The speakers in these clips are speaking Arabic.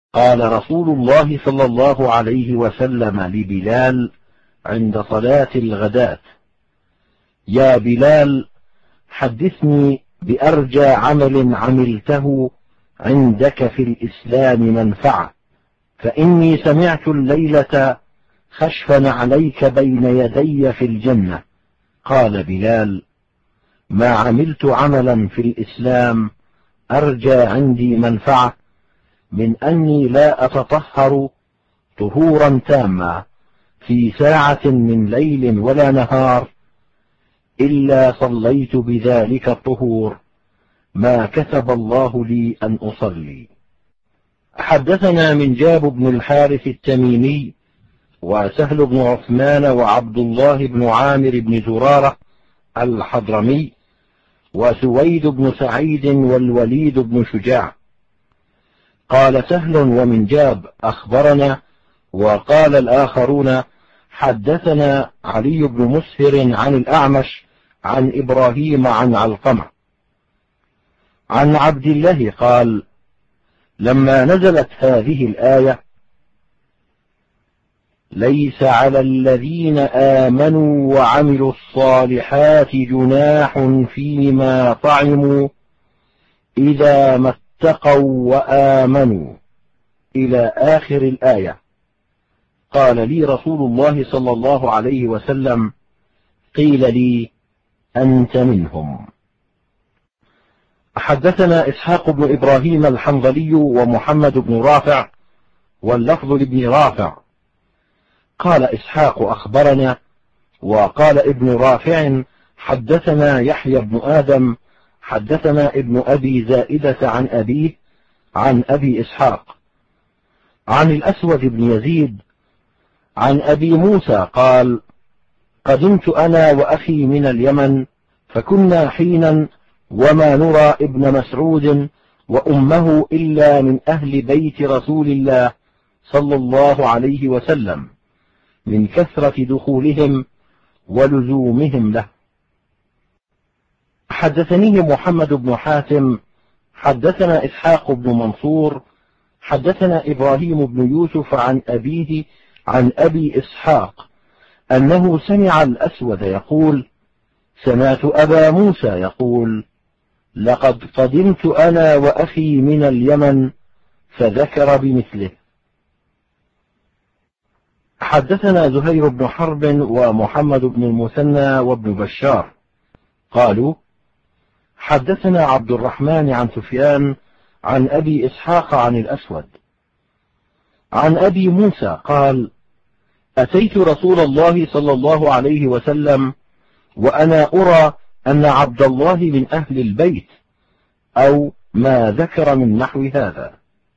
قال رسول الله صلى الله عليه وسلم لبلال عند صلاة الغداة: يا بلال، حدثني بأرجى عمل عملته عندك في الإسلام منفعة، فإني سمعت الليلة خشفا عليك بين يدي في الجنة. قال بلال: ما عملت عملا في الإسلام أرجى عندي منفعة من أني لا أتطهر طهورا تاما في ساعة من ليل ولا نهار إلا صليت بذلك الطهور ما كتب الله لي أن أصلي. حدثنا منجاب بن الحارث التميمي وسهل بن عثمان وعبد الله بن عامر بن زرارة الحضرمي وسويد بن سعيد والوليد بن شجاع. قال سهل ومنجاب: أخبرنا. وقال الآخرون: حدثنا علي بن مسهر عن الأعمش عن إبراهيم عن علقمة عن عبد الله قال: لما نزلت هذه الآية: ليس على الذين آمنوا وعملوا الصالحات جناح فيما طعموا إذا ما اتقوا وآمنوا إلى آخر الآية، قال لي رسول الله صلى الله عليه وسلم: قيل لي أنت منهم. حدثنا إسحاق بن إبراهيم الحنظلي ومحمد بن رافع واللفظ لابن رافع. قال إسحاق: أخبرنا. وقال ابن رافع: حدثنا يحيى بن آدم حدثنا ابن أبي زائدة عن أبيه عن أبي إسحاق عن الأسود بن يزيد عن أبي موسى قال: قدمت أنا وأخي من اليمن، فكنا حينا وما نرى ابن مسعود وأمه إلا من أهل بيت رسول الله صلى الله عليه وسلم من كثرة دخولهم ولزومهم له. حدثني محمد بن حاتم حدثنا إسحاق بن منصور حدثنا إبراهيم بن يوسف عن أبيه عن أبي إسحاق أنه سمع الأسود يقول: سمعت أبا موسى يقول: لقد قدمت أنا وأخي من اليمن، فذكر بمثله. حدثنا زهير بن حرب ومحمد بن المثنى وابن بشار قالوا: حدثنا عبد الرحمن عن سفيان عن أبي إسحاق عن الأسود عن أبي موسى قال: أتيت رسول الله صلى الله عليه وسلم وأنا أرى أن عبد الله من أهل البيت، أو ما ذكر من نحو هذا.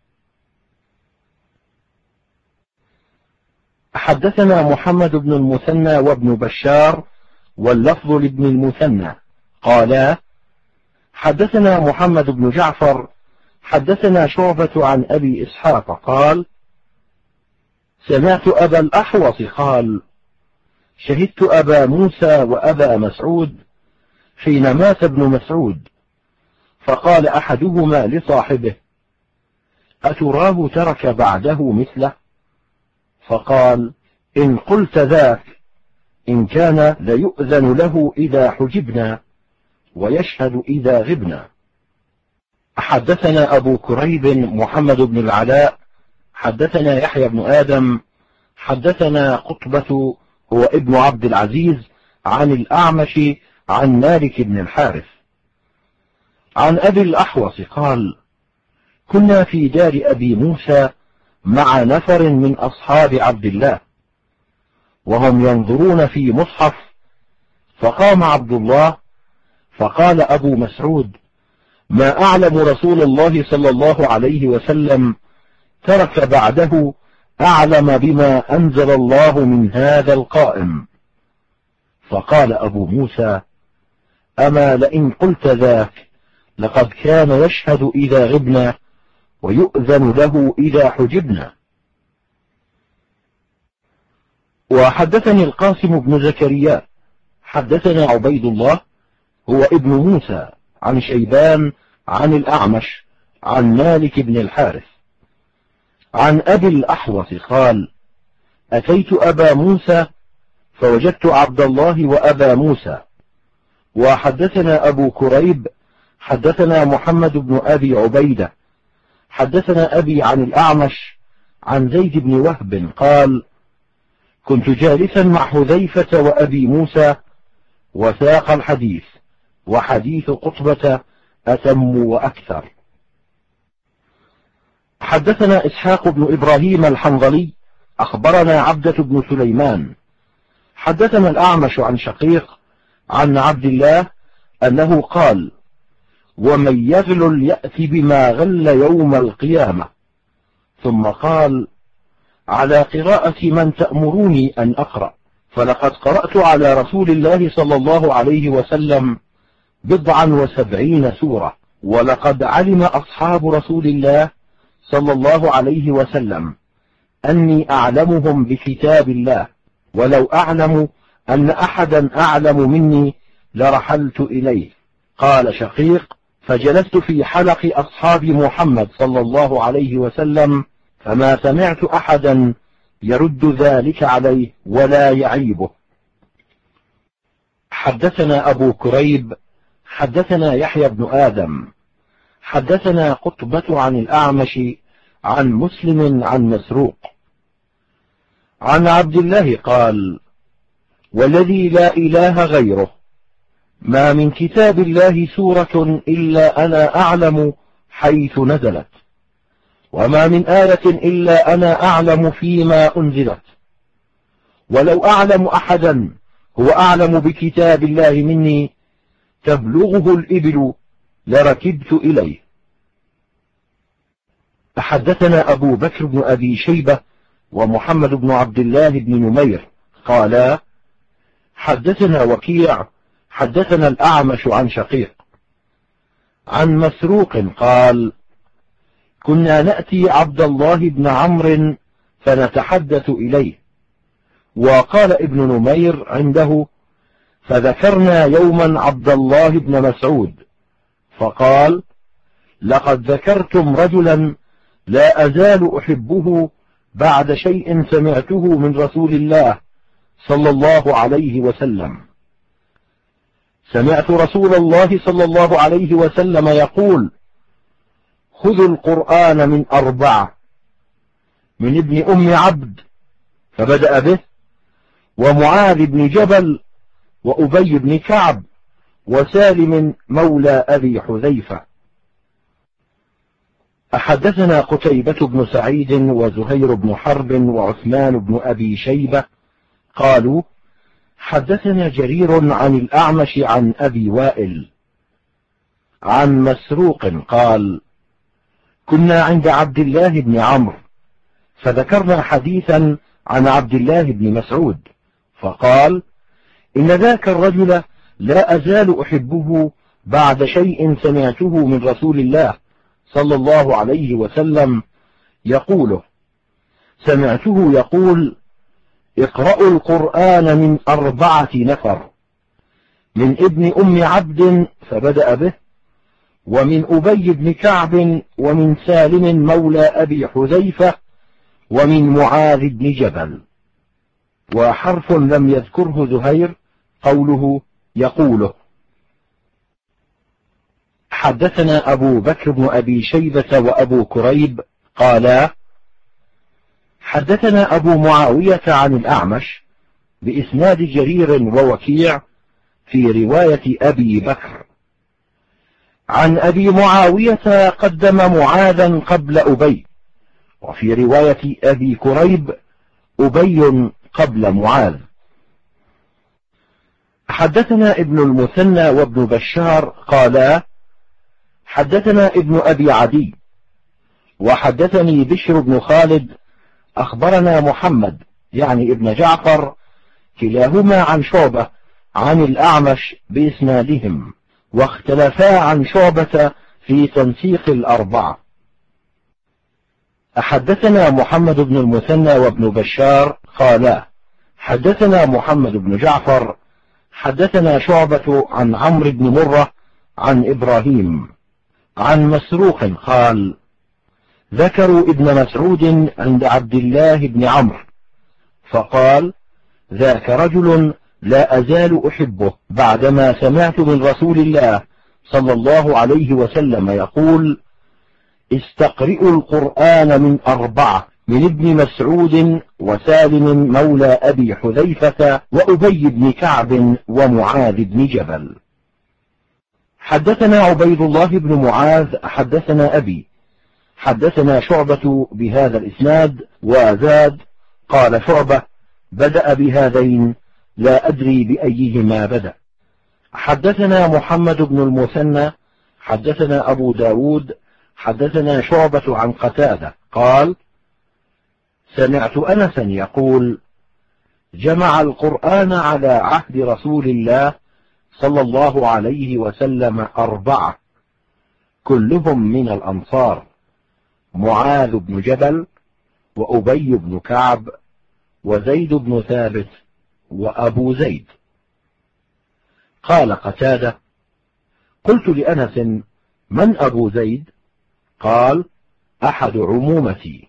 حدثنا محمد بن المثنى وابن بشار واللفظ لابن المثنى قالا: حدثنا محمد بن جعفر حدثنا شعبة عن أبي إسحاق قال: سمعت أبا الأحوص قال: شهدت أبا موسى وأبا مسعود حين مات ابن مسعود، فقال أحدهما لصاحبه: أتراه ترك بعده مثله؟ فقال: إن قلت ذاك إن كان ليؤذن له إذا حجبنا ويشهد إذا غبنا. حدثنا أبو كريب محمد بن العلاء حدثنا يحيى بن آدم حدثنا قطبة هو ابن عبد العزيز عن الأعمش عن مالك بن الحارث عن أبي الأحوص قال: كنا في دار أبي موسى مع نفر من أصحاب عبد الله وهم ينظرون في مصحف، فقام عبد الله فقال أبو مسعود: ما أعلم رسول الله صلى الله عليه وسلم ترك بعده أعلم بما أنزل الله من هذا القائم. فقال أبو موسى: أما لئن قلت ذاك لقد كان يشهد إذا غبنا ويؤذن له إذا حجبنا. وحدثني القاسم بن زكريا حدثنا عبيد الله هو ابن موسى عن شيبان عن الأعمش عن مالك بن الحارث عن أبي الأحوص قال: أتيت أبا موسى فوجدت عبد الله وأبا موسى. وحدثنا أبو كريب حدثنا محمد بن أبي عبيدة حدثنا أبي عن الأعمش عن زيد بن وهب قال: كنت جالسا مع حذيفة وأبي موسى وساق الحديث، وحديث قطبة أتم وأكثر. حدثنا إسحاق بن إبراهيم الحنظلي أخبرنا عبدة بن سليمان حدثنا الأعمش عن شقيق عن عبد الله أنه قال: ومن يغلل يأتي بما غل يوم القيامة. ثم قال: على قراءة من تأمروني أن أقرأ، فلقد قرأت على رسول الله صلى الله عليه وسلم 79 سورة، ولقد علم أصحاب رسول الله صلى الله عليه وسلم أني أعلمهم بكتاب الله، ولو أعلم أن أحدا أعلم مني لرحلت إليه. قال شقيق: فجلست في حلق أصحاب محمد صلى الله عليه وسلم، فما سمعت أحدا يرد ذلك عليه ولا يعيبه. حدثنا أبو كريب حدثنا يحيى بن آدم حدثنا قطبة عن الأعمش عن مسلم عن مسروق عن عبد الله قال: والذي لا إله غيره، ما من كتاب الله سورة إلا أنا أعلم حيث نزلت، وما من آية إلا أنا أعلم فيما أنزلت، ولو أعلم أحدا هو أعلم بكتاب الله مني تبلغه الإبل لركبت إليه. حدثنا أبو بكر بن أبي شيبة ومحمد بن عبد الله بن نمير قالا: حدثنا وكيع حدثنا الأعمش عن شقيق عن مسروق قال: كنا نأتي عبد الله بن عمرو فنتحدث إليه. وقال ابن نمير عنده: فذكرنا يوما عبد الله بن مسعود فقال: لقد ذكرتم رجلا لا أزال أحبه بعد شيء سمعته من رسول الله صلى الله عليه وسلم. سمعت رسول الله صلى الله عليه وسلم يقول: خذوا القرآن من 4، من ابن أم عبد فبدأ به، ومعاذ بن جبل، وأبي بن كعب، وسالم مولى أبي حذيفة. حدثنا قتيبة بن سعيد وزهير بن حرب وعثمان بن أبي شيبة قالوا: حدثنا جرير عن الأعمش عن أبي وائل عن مسروق قال: كنا عند عبد الله بن عمرو فذكرنا حديثا عن عبد الله بن مسعود فقال: إن ذاك الرجل لا أزال أحبه بعد شيء سمعته من رسول الله صلى الله عليه وسلم يقوله. سمعته يقول: اقرأوا القرآن من 4 نفر، من ابن أم عبد فبدأ به، ومن أبي بن كعب، ومن سالم مولى أبي حذيفة، ومن معاذ بن جبل. وحرف لم يذكره زهير قوله يقوله. حدثنا أبو بكر بن أبي شيبة وأبو كريب قالا: حدثنا أبو معاوية عن الأعمش بإسناد جرير ووكيع في رواية أبي بكر عن أبي معاوية قدم معاذا قبل أبي، وفي رواية أبي كريب أبي قبل معاذ. حدثنا ابن المثنى وابن بشار قالا: حدثنا ابن أبي عدي وحدثني بشر بن خالد أخبرنا محمد يعني ابن جعفر كلاهما عن شعبة عن الأعمش بإسنادهم، واختلفا عن شعبة في تنسيق 4. حدثنا محمد بن المثنى وابن بشار قالا: حدثنا محمد بن جعفر حدثنا شعبة عن عمرو بن مرة عن إبراهيم عن مسروق قال: ذكروا ابن مسعود عند عبد الله بن عمرو فقال: ذاك رجل لا أزال أحبه بعدما سمعت من رسول الله صلى الله عليه وسلم يقول: استقرئوا القرآن من 4: من ابن مسعود وسالم مولى أبي حذيفة وأبي بن كعب ومعاذ بن جبل. حدثنا عبيد الله بن معاذ حدثنا أبي حدثنا شعبة بهذا الإسناد وزاد: قال شعبة: بدأ بهذين لا أدري بأيهما بدأ. حدثنا محمد بن المثنى حدثنا أبو داود حدثنا شعبة عن قتادة قال: سمعت أنسا يقول: جمع القرآن على عهد رسول الله صلى الله عليه وسلم 4 كلهم من الأنصار: معاذ بن جبل وأبي بن كعب وزيد بن ثابت وأبو زيد. قال قتادة: قلت لأنس: من أبو زيد؟ قال: أحد عمومتي.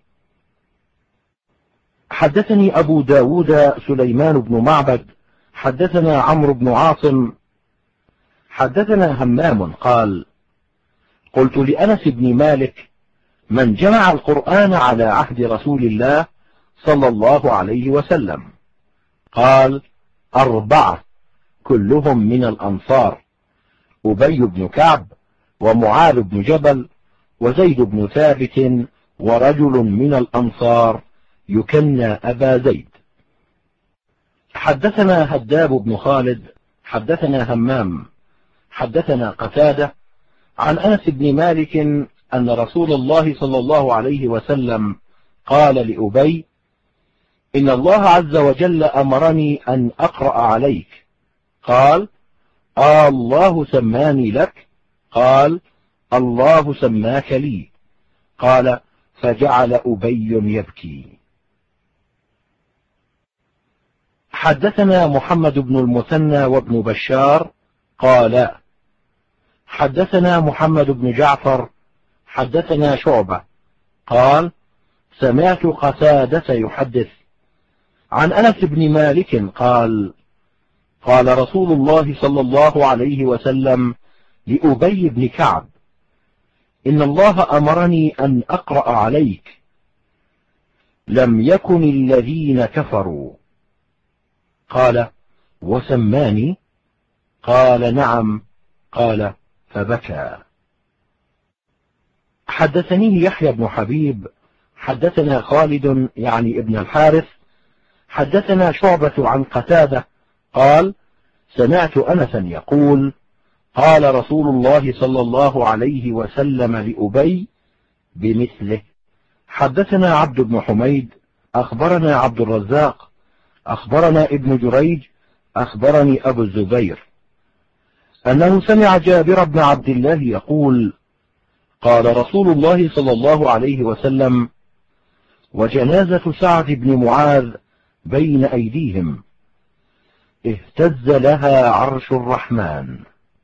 حدثني أبو داود سليمان بن معبد حدثنا عمرو بن عاصم حدثنا همام قال: قلت لأنس بن مالك: من جمع القرآن على عهد رسول الله صلى الله عليه وسلم؟ قال: 4 كلهم من الأنصار: أبي بن كعب ومعاذ بن جبل وزيد بن ثابت ورجل من الأنصار يكنى أبا زيد. حدثنا هداب بن خالد حدثنا همام حدثنا قتادة عن أنس بن مالك أن رسول الله صلى الله عليه وسلم قال لأبي: إن الله عز وجل أمرني أن أقرأ عليك. قال: الله سماني لك؟ قال: الله سماك لي. قال: فجعل أبي يبكي. حدثنا محمد بن المثنى وابن بشار قال: حدثنا محمد بن جعفر حدثنا شعبة قال: سمعت قتادة يحدث عن أنس بن مالك قال: قال رسول الله صلى الله عليه وسلم لأبي بن كعب: إن الله أمرني أن أقرأ عليك. لم يكن الذين كفروا. قال: وسماني؟ قال: نعم. قال: فبكى. حدثني يحيى بن حبيب حدثنا خالد يعني ابن الحارث حدثنا شعبة عن قتادة قال: سمعت أنسا يقول: قال رسول الله صلى الله عليه وسلم لأبي بمثله. حدثنا عبد بن حميد أخبرنا عبد الرزاق أخبرنا ابن جريج أخبرني أبو الزبير أنه سمع جابر بن عبد الله يقول: قال رسول الله صلى الله عليه وسلم: وجنازة سعد بن معاذ بين أيديهم اهتز لها عرش الرحمن.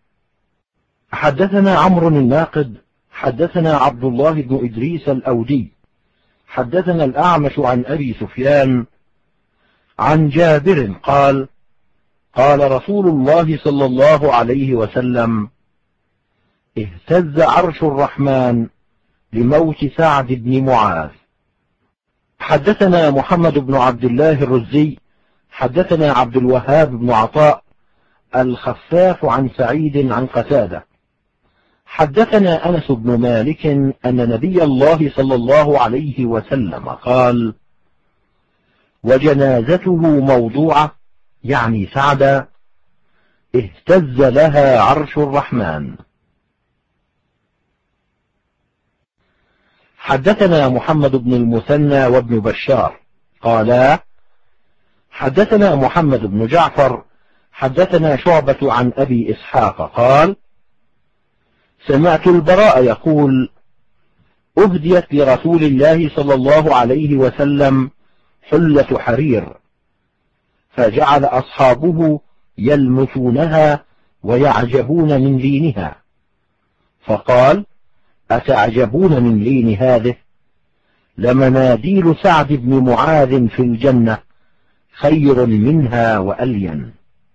حدثنا عمرو الناقد حدثنا عبد الله بن إدريس الأودي حدثنا الأعمش عن أبي سفيان عن جابر قال: قال رسول الله صلى الله عليه وسلم: اهتز عرش الرحمن لموت سعد بن معاذ. حدثنا محمد بن عبد الله الرزي حدثنا عبد الوهاب بن عطاء الخفاف عن سعيد عن قتادة حدثنا أنس بن مالك أن نبي الله صلى الله عليه وسلم قال: وجنازته موضوعة يعني سعدا اهتز لها عرش الرحمن. حدثنا محمد بن المثنى وابن بشار قالا: حدثنا محمد بن جعفر حدثنا شعبة عن أبي إسحاق قال: سمعت البراء يقول: أهديت لرسول الله صلى الله عليه وسلم حلة حرير، فجعل أصحابه يلمسونها ويعجبون من لينها، فقال: أتعجبون من لين هذه؟ لمناديل سعد بن معاذ في الجنة خير منها وألين.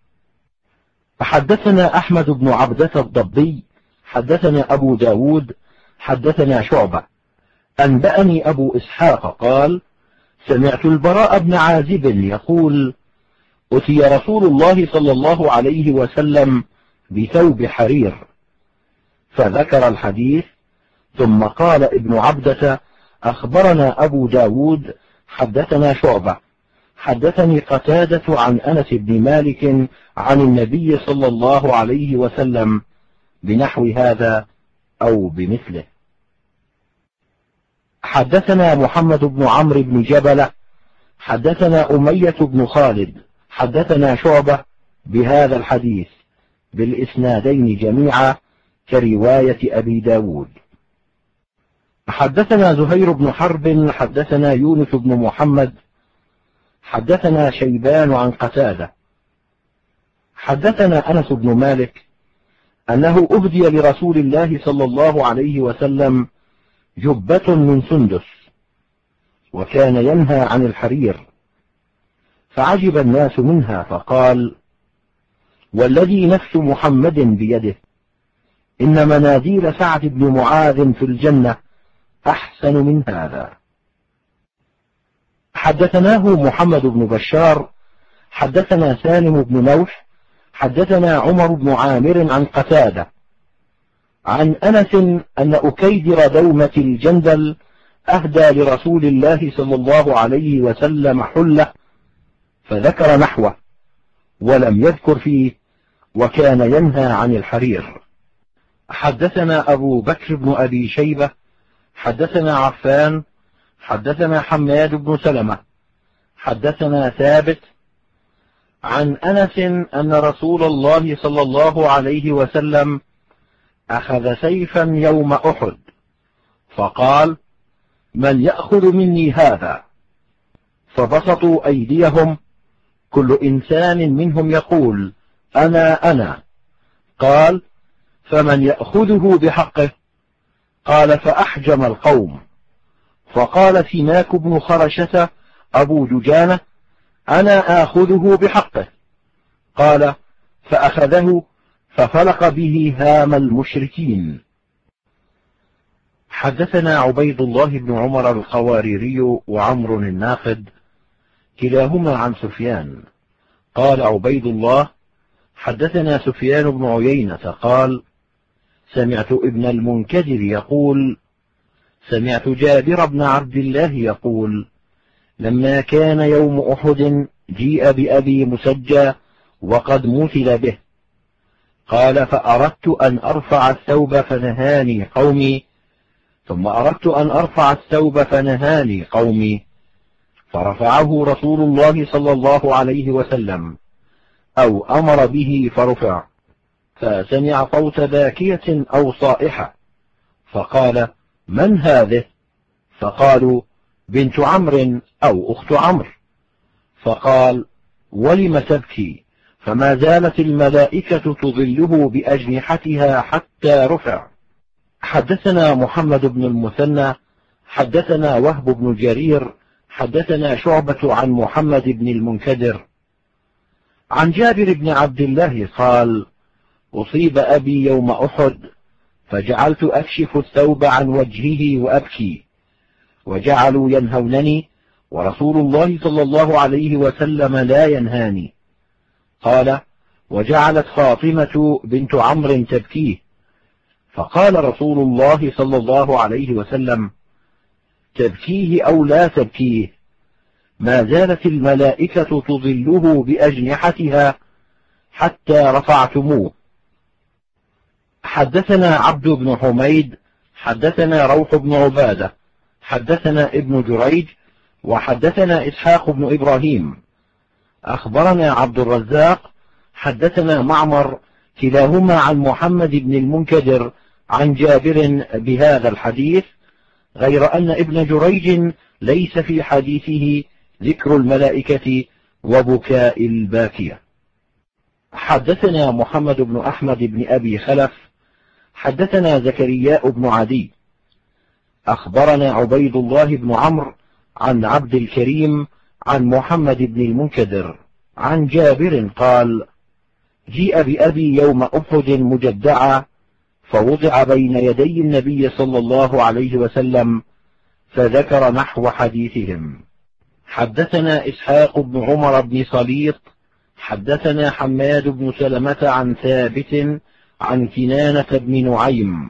حدثنا أحمد بن عبدة الضبي حدثنا أبو داود حدثنا شعبة أنبأني أبو إسحاق قال: سمعت البراء بن عازب يقول: أتي رسول الله صلى الله عليه وسلم بثوب حرير، فذكر الحديث، ثم قال ابن عبدة: أخبرنا أبو داود حدثنا شعبة حدثني قتادة عن أنس بن مالك عن النبي صلى الله عليه وسلم بنحو هذا أو بمثله. حدثنا محمد بن عمرو بن جبلة حدثنا أمية بن خالد حدثنا شعبة بهذا الحديث بالإسنادين جميعا كرواية أبي داود. حدثنا زهير بن حرب حدثنا يونس بن محمد حدثنا شيبان عن قتادة حدثنا أنس بن مالك أنه أهدي لرسول الله صلى الله عليه وسلم جبة من سندس، وكان ينهى عن الحرير، فعجب الناس منها، فقال: والذي نفس محمد بيده إن مناديل سعد بن معاذ في الجنة أحسن من هذا. حدثناه محمد بن بشار حدثنا سالم بن نوح حدثنا عمر بن عامر عن قتادة عن أنس أن أكيدر دومة الجندل أهدى لرسول الله صلى الله عليه وسلم حلة، فذكر نحوه ولم يذكر فيه: وكان ينهى عن الحرير. حدثنا أبو بكر بن أبي شيبة حدثنا عفان حدثنا حماد بن سلمة حدثنا ثابت عن أنس أن رسول الله صلى الله عليه وسلم أخذ سيفا يوم أحد، فقال: من يأخذ مني هذا؟ فبسطوا أيديهم، كل إنسان منهم يقول: أنا. قال: فمن يأخذه بحقه؟ قال: فأحجم القوم. فقال سماك بن خرشة أبو دجانة: أنا آخذه بحقه. قال: فأخذه ففلق به هام المشركين. حدثنا عبيد الله بن عمر القواريري وعمر الناقد كلاهما عن سفيان. قال عبيد الله: حدثنا سفيان بن عيينة قال: سمعت ابن المنكدر يقول: سمعت جابر بن عبد الله يقول: لما كان يوم أحد جيء بأبي مسجى وقد مثل به. قال: فأردت أن أرفع الثوب فنهاني قومي، ثم أردت أن أرفع الثوب فنهاني قومي، فرفعه رسول الله صلى الله عليه وسلم أو أمر به فرفع، فسمع صوت باكية أو صائحة، فقال: من هذه؟ فقالوا: بنت عمرو أو أخت عمرو. فقال: ولم تبكي؟ فما زالت الملائكة تظله بأجنحتها حتى رفع. حدثنا محمد بن المثنى حدثنا وهب بن جرير حدثنا شعبة عن محمد بن المنكدر عن جابر بن عبد الله قال: أصيب أبي يوم أحد، فجعلت أكشف الثوب عن وجهه وأبكي، وجعلوا ينهونني، ورسول الله صلى الله عليه وسلم لا ينهاني. قال: وجعلت فاطمة بنت عمرو تبكيه، فقال رسول الله صلى الله عليه وسلم: تبكيه أو لا تبكيه، ما زالت الملائكة تظله بأجنحتها حتى رفعتموه. حدثنا عبد بن حميد حدثنا روح بن عبادة حدثنا ابن جريج وحدثنا إسحاق بن إبراهيم أخبرنا عبد الرزاق حدثنا معمر كلاهما عن محمد بن المنكدر عن جابر بهذا الحديث، غير أن ابن جريج ليس في حديثه ذكر الملائكة وبكاء الباكية. حدثنا محمد بن أحمد بن أبي خلف حدثنا زكرياء بن عدي أخبرنا عبيد الله بن عمرو عن عبد الكريم عن محمد بن المنكدر عن جابر قال: جيء بأبي يوم أحد مجدعا فوضع بين يدي النبي صلى الله عليه وسلم، فذكر نحو حديثهم. حدثنا إسحاق بن عمر بن صليط حدثنا حماد بن سلمة عن ثابت عن كنانة بن نعيم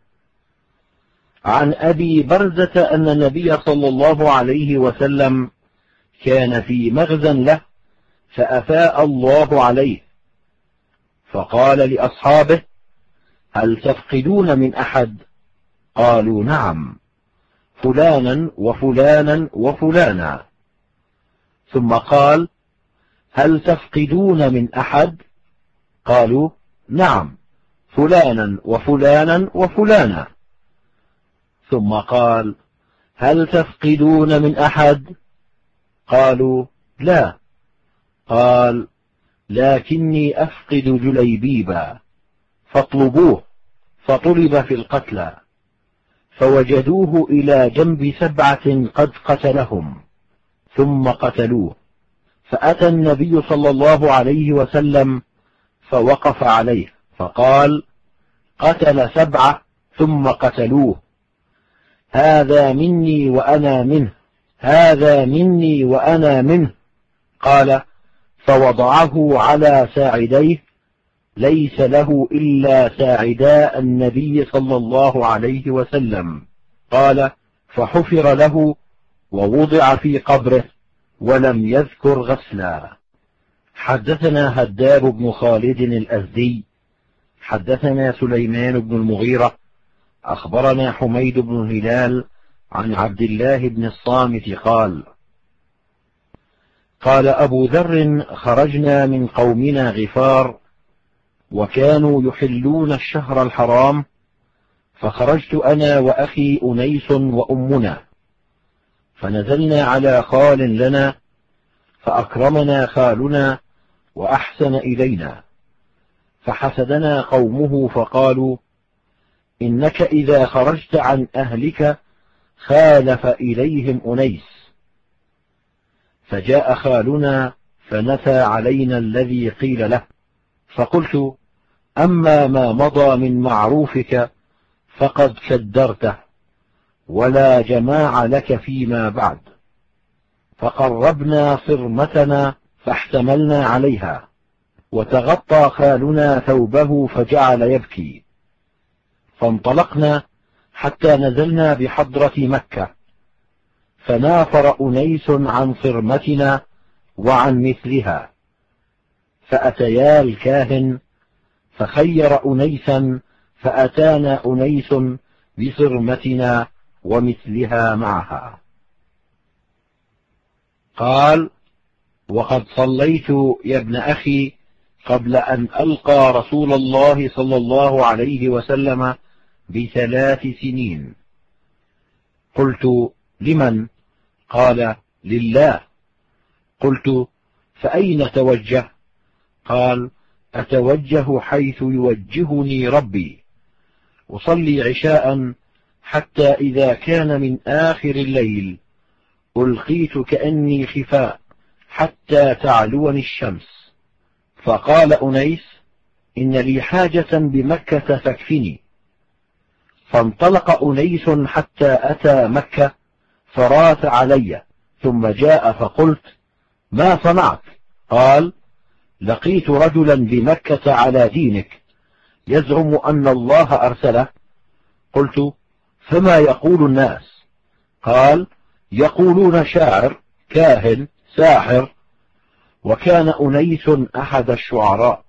عن أبي برزة أن النبي صلى الله عليه وسلم كان في مغزى له فأفاء الله عليه، فقال لأصحابه: هل تفقدون من أحد؟ قالوا: نعم، فلانا وفلانا وفلانا. ثم قال: هل تفقدون من أحد؟ قالوا: نعم، فلانا وفلانا وفلانا. ثم قال: هل تفقدون من أحد؟ قالوا: لا. قال: لكني أفقد جليبيبا، فاطلبوه. فطلب في القتلى، فوجدوه إلى جنب 7 قد قتلهم، ثم قتلوه. فأتى النبي صلى الله عليه وسلم فوقف عليه، فقال: قتل 7 ثم قتلوه، هذا مني وأنا منه، هذا مني وأنا منه. قال: فوضعه على ساعديه، ليس له إلا ساعدا النبي صلى الله عليه وسلم. قال: فحفر له ووضع في قبره، ولم يذكر غسلا. حدثنا هداب بن خالد الأزدي حدثنا سليمان بن المغيرة أخبرنا حميد بن هلال عن عبد الله بن الصامت قال: قال أبو ذر: خرجنا من قومنا غفار، وكانوا يحلون الشهر الحرام، فخرجت أنا وأخي أنيس وأمنا، فنزلنا على خال لنا، فأكرمنا خالنا وأحسن إلينا، فحسدنا قومه فقالوا: إنك إذا خرجت عن أهلك خالف إليهم أنيس. فجاء خالنا فنفى علينا الذي قيل له، فقلت: أما ما مضى من معروفك فقد كدرته، ولا جماع لك فيما بعد. فقربنا صرمتنا فاحتملنا عليها، وتغطى خالنا ثوبه فجعل يبكي، فانطلقنا حتى نزلنا بحضرة مكة، فنافر أنيس عن صرمتنا وعن مثلها، فأتيا الكاهن فخير أنيسا، فأتانا أنيس بصرمتنا ومثلها معها. قال: وقد صليت يا ابن أخي قبل أن ألقى رسول الله صلى الله عليه وسلم ب3 سنين. قلت: لمن؟ قال: لله. قلت: فأين توجه؟ قال: أتوجه حيث يوجهني ربي، أصلي عشاء حتى إذا كان من آخر الليل ألقيت كأني خفاء حتى تعلوني الشمس. فقال أنيس: إن لي حاجة بمكة فاكفني. فانطلق أنيس حتى أتى مكة فراث علي، ثم جاء فقلت: ما صنعت؟ قال: لقيت رجلا بمكة على دينك يزعم أن الله أرسله. قلت: فما يقول الناس؟ قال: يقولون شاعر، كاهن، ساحر. وكان أنيس أحد الشعراء.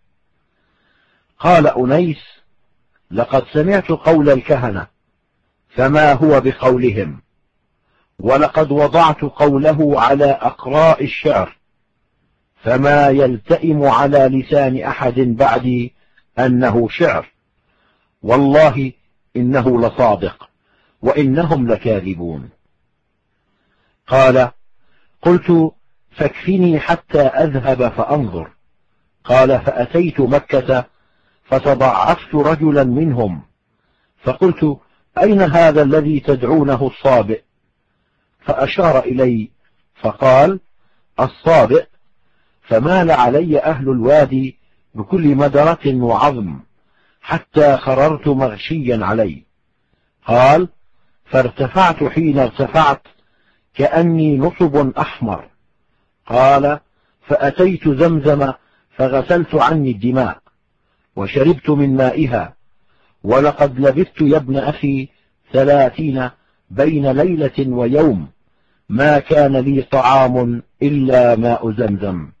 قال أنيس: لقد سمعت قول الكهنة، فما هو بقولهم، ولقد وضعت قوله على أقراء الشعر، فما يلتئم على لسان أحد بعدي أنه شعر، والله إنه لصادق وإنهم لكاذبون. قال: قلت: فاكفني حتى أذهب فأنظر. قال: فأتيت مكة فتضعفت رجلا منهم، فقلت: أين هذا الذي تدعونه الصابئ؟ فأشار إلي فقال: الصابئ. فمال علي أهل الوادي بكل مدرة وعظم حتى خررت مغشيا علي. قال: فارتفعت، حين ارتفعت كأني نصب أحمر. قال: فأتيت زمزم فغسلت عني الدماء وشربت من مائها، ولقد لبثت يا ابن أخي 30 بين ليلة ويوم ما كان لي طعام إلا ماء زمزم.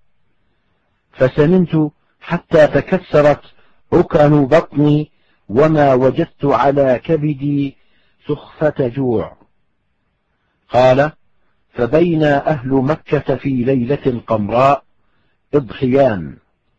فسمنت حتى تكسرت عكن بطني، وما وجدت على كبدي سخفة جوع. قال: فبين أهل مكة في ليلة قمراء إضحيان،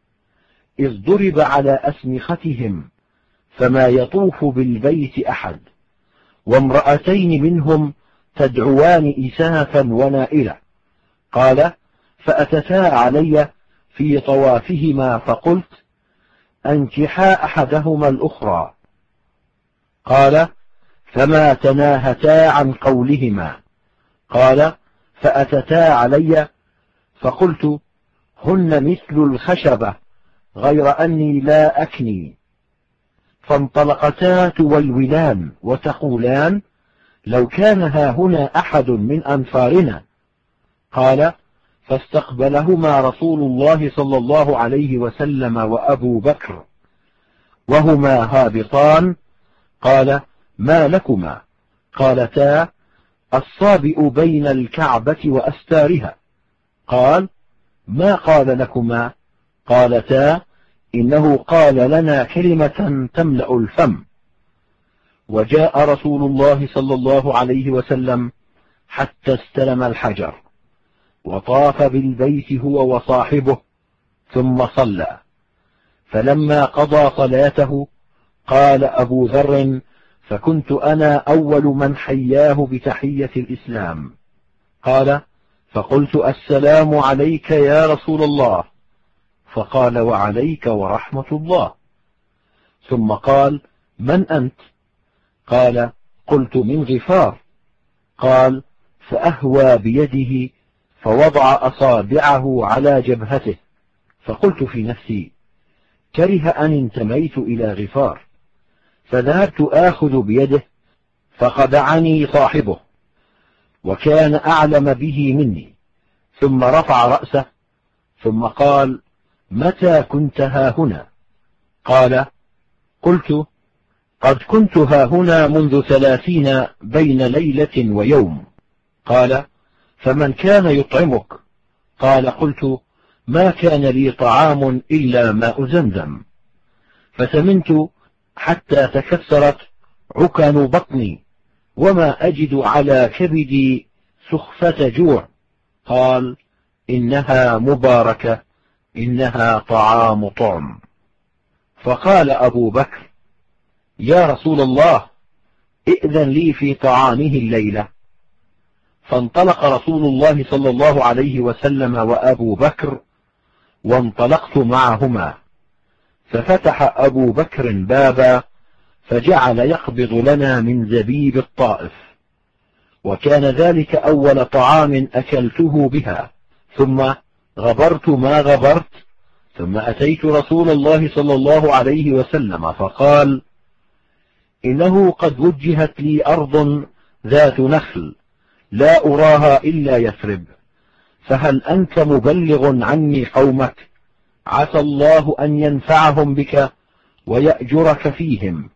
إذ ضرب على أسمختهم فما يطوف بالبيت أحد، وامرأتين منهم تدعوان إسافا ونائلة. قال: فأتتا علي في طوافهما فقلت: أنكحا أحدهما الأخرى. قال: فما تناهتا عن قولهما. قال: فأتتا علي فقلت: هن مثل الخشبة غير أني لا أكني. فانطلقتا تولولان وتقولان: لو كان هاهنا أحد من أنفارنا. قال: فاستقبلهما رسول الله صلى الله عليه وسلم وأبو بكر وهما هابطان. قال: ما لكما؟ قالتا: الصابئ بين الكعبة وأستارها. قال: ما قال لكما؟ قالتا: إنه قال لنا كلمة تملأ الفم. وجاء رسول الله صلى الله عليه وسلم حتى استلم الحجر، وطاف بالبيت هو وصاحبه، ثم صلى. فلما قضى صلاته قال أبو ذر: فكنت أنا أول من حياه بتحية الإسلام. قال: فقلت: السلام عليك يا رسول الله. فقال: وعليك ورحمة الله. ثم قال: من أنت؟ قال: قلت: من غفار. قال: فأهوى بيده فوضع أصابعه على جبهته، فقلت في نفسي: كره أن انتميت إلى غفار، فذهبت آخذ بيده، فخدعني صاحبه، وكان أعلم به مني، ثم رفع رأسه، ثم قال: متى كنت هاهنا؟ قال: قلت: قد كنت هاهنا منذ 30 بين ليلة ويوم. قال: فمن كان يطعمك؟ قال: قلت: ما كان لي طعام إلا ماء زمزم. فسمنت حتى تكسرت عكن بطني، وما أجد على كبدي سخفة جوع. قال: إنها مباركة، إنها طعام طعم. فقال أبو بكر: يا رسول الله، ائذن لي في طعامه الليلة. فانطلق رسول الله صلى الله عليه وسلم وأبو بكر، وانطلقت معهما، ففتح أبو بكر بابا فجعل يقبض لنا من زبيب الطائف، وكان ذلك أول طعام أكلته بها، ثم غبرت ما غبرت، ثم أتيت رسول الله صلى الله عليه وسلم فقال: إنه قد وجهت لي أرض ذات نخل لا أراها إلا يثرب، فهل أنت مبلغ عني قومك؟ عسى الله أن ينفعهم بك ويأجرك فيهم.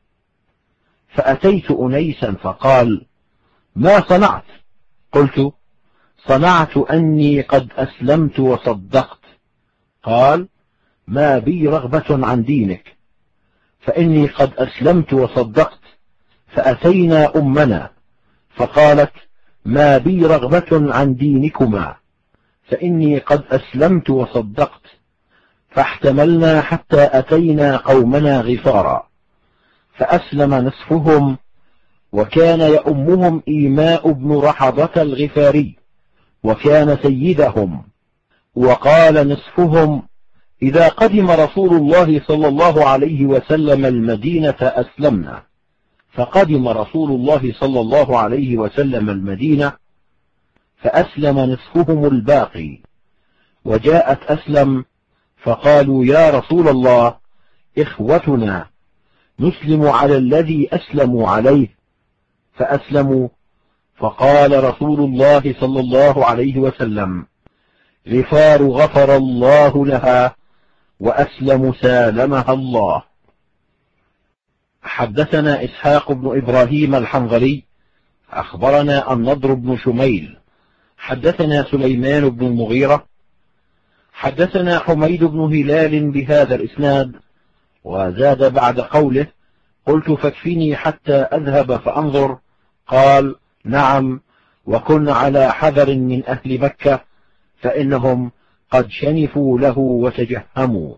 فأتيت أنيسا فقال: ما صنعت؟ قلت: صنعت أني قد أسلمت وصدقت. قال: ما بي رغبة عن دينك، فإني قد أسلمت وصدقت. فأتينا أمنا فقالت: ما بي رغبة عن دينكما، فإني قد أسلمت وصدقت. فاحتملنا حتى أتينا قومنا غفارا، فأسلم نصفهم، وكان يؤمهم إيماء بن رحضة الغفاري، وكان سيدهم. وقال نصفهم: إذا قدم رسول الله صلى الله عليه وسلم المدينة أسلمنا. فقدم رسول الله صلى الله عليه وسلم المدينة، فأسلم نصفهم الباقي، وجاءت أسلم فقالوا: يا رسول الله، إخوتنا نسلم على الذي أسلموا عليه، فأسلموا. فقال رسول الله صلى الله عليه وسلم: غفار غفر الله لها، وأسلم سالمها الله. حدثنا إسحاق بن إبراهيم الحنظلي أخبرنا النضر بن شميل حدثنا سليمان بن المغيرة حدثنا حميد بن هلال بهذا الإسناد، وزاد بعد قوله: قلت فاكفني حتى أذهب فأنظر. قال: نعم، وكن على حذر من أهل مكة، فإنهم قد شنفوا له وتجهموا.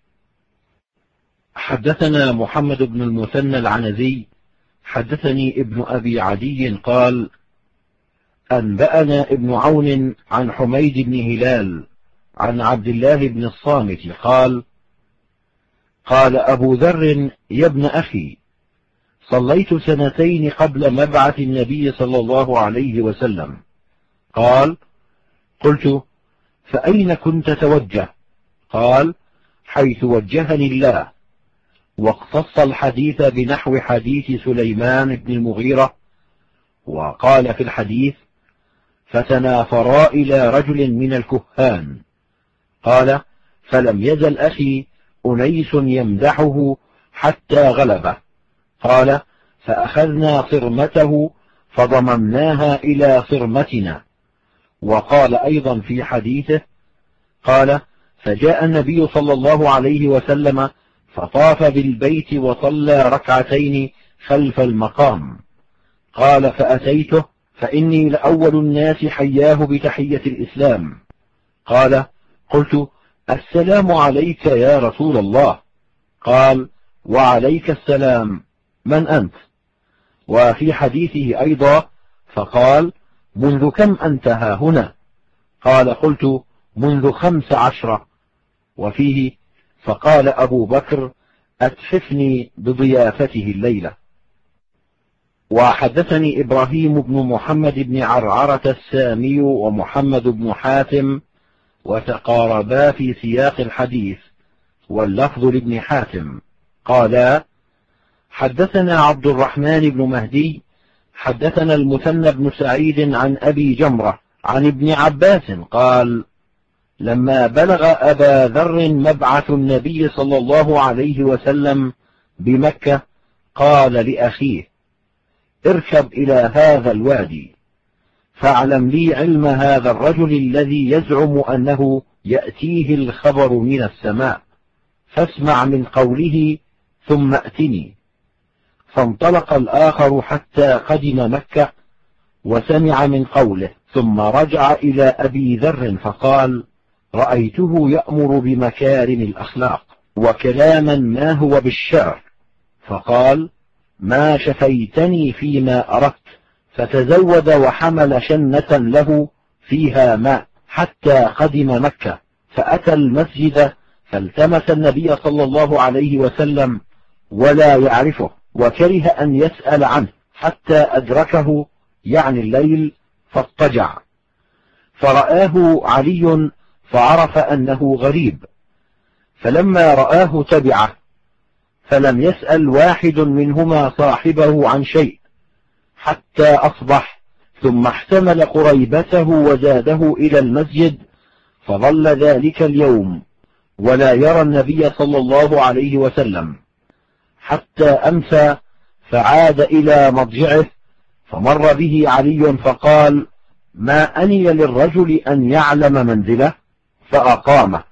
حدثنا محمد بن المثنى العنزي حدثني ابن أبي عدي قال: أنبأنا ابن عون عن حميد بن هلال عن عبد الله بن الصامت قال: قال أبو ذر: يا ابن أخي، صليت 2 قبل مبعث النبي صلى الله عليه وسلم. قال: قلت: فأين كنت توجه؟ قال: حيث وجهني الله. واقتص الحديث بنحو حديث سليمان بن المغيرة، وقال في الحديث: فتنافرا إلى رجل من الكهان. قال: فلم يزل أخي أنيس يمدحه حتى غلبه. قال: فأخذنا صرمته فضممناها إلى صرمتنا. وقال أيضا في حديثه: قال: فجاء النبي صلى الله عليه وسلم فطاف بالبيت وصلى 2 خلف المقام. قال: فأتيته فإني لأول الناس حياه بتحية الإسلام. قال: قلت: السلام عليك يا رسول الله. قال: وعليك السلام، من أنت؟ وفي حديثه أيضا فقال: منذ كم أنت ها هنا؟ قال: قلت: منذ 15. وفيه فقال أبو بكر: أتحفني بضيافته الليلة. وحدثني إبراهيم بن محمد بن عرعرة السامي ومحمد بن حاتم، وتقاربا في سياق الحديث، واللفظ لابن حاتم، قالا: حدثنا عبد الرحمن بن مهدي حدثنا المثنى بن سعيد عن أبي جمرة عن ابن عباس قال: لما بلغ أبا ذر مبعث النبي صلى الله عليه وسلم بمكة، قال لأخيه: اركب إلى هذا الوادي، فاعلم لي علم هذا الرجل الذي يزعم أنه يأتيه الخبر من السماء، فاسمع من قوله ثم أتني. فانطلق الآخر حتى قدم مكة، وسمع من قوله، ثم رجع إلى أبي ذر فقال: رأيته يأمر بمكارم الأخلاق وكلاما ما هو بالشعر، فقال: ما شفيتني فيما أردت. فتزود وحمل شنة له فيها ماء حتى قدم مكة، فأتى المسجد فالتمس النبي صلى الله عليه وسلم ولا يعرفه، وكره أن يسأل عنه حتى أدركه، يعني الليل، فاضطجع، فرآه علي فعرف أنه غريب، فلما رآه تبعه، فلم يسأل واحد منهما صاحبه عن شيء حتى أصبح، ثم احتمل قريبته وزاده إلى المسجد، فظل ذلك اليوم ولا يرى النبي صلى الله عليه وسلم حتى أمسى، فعاد إلى مضجعه، فمر به علي فقال: ما أني للرجل أن يعلم منزله؟ فأقامه،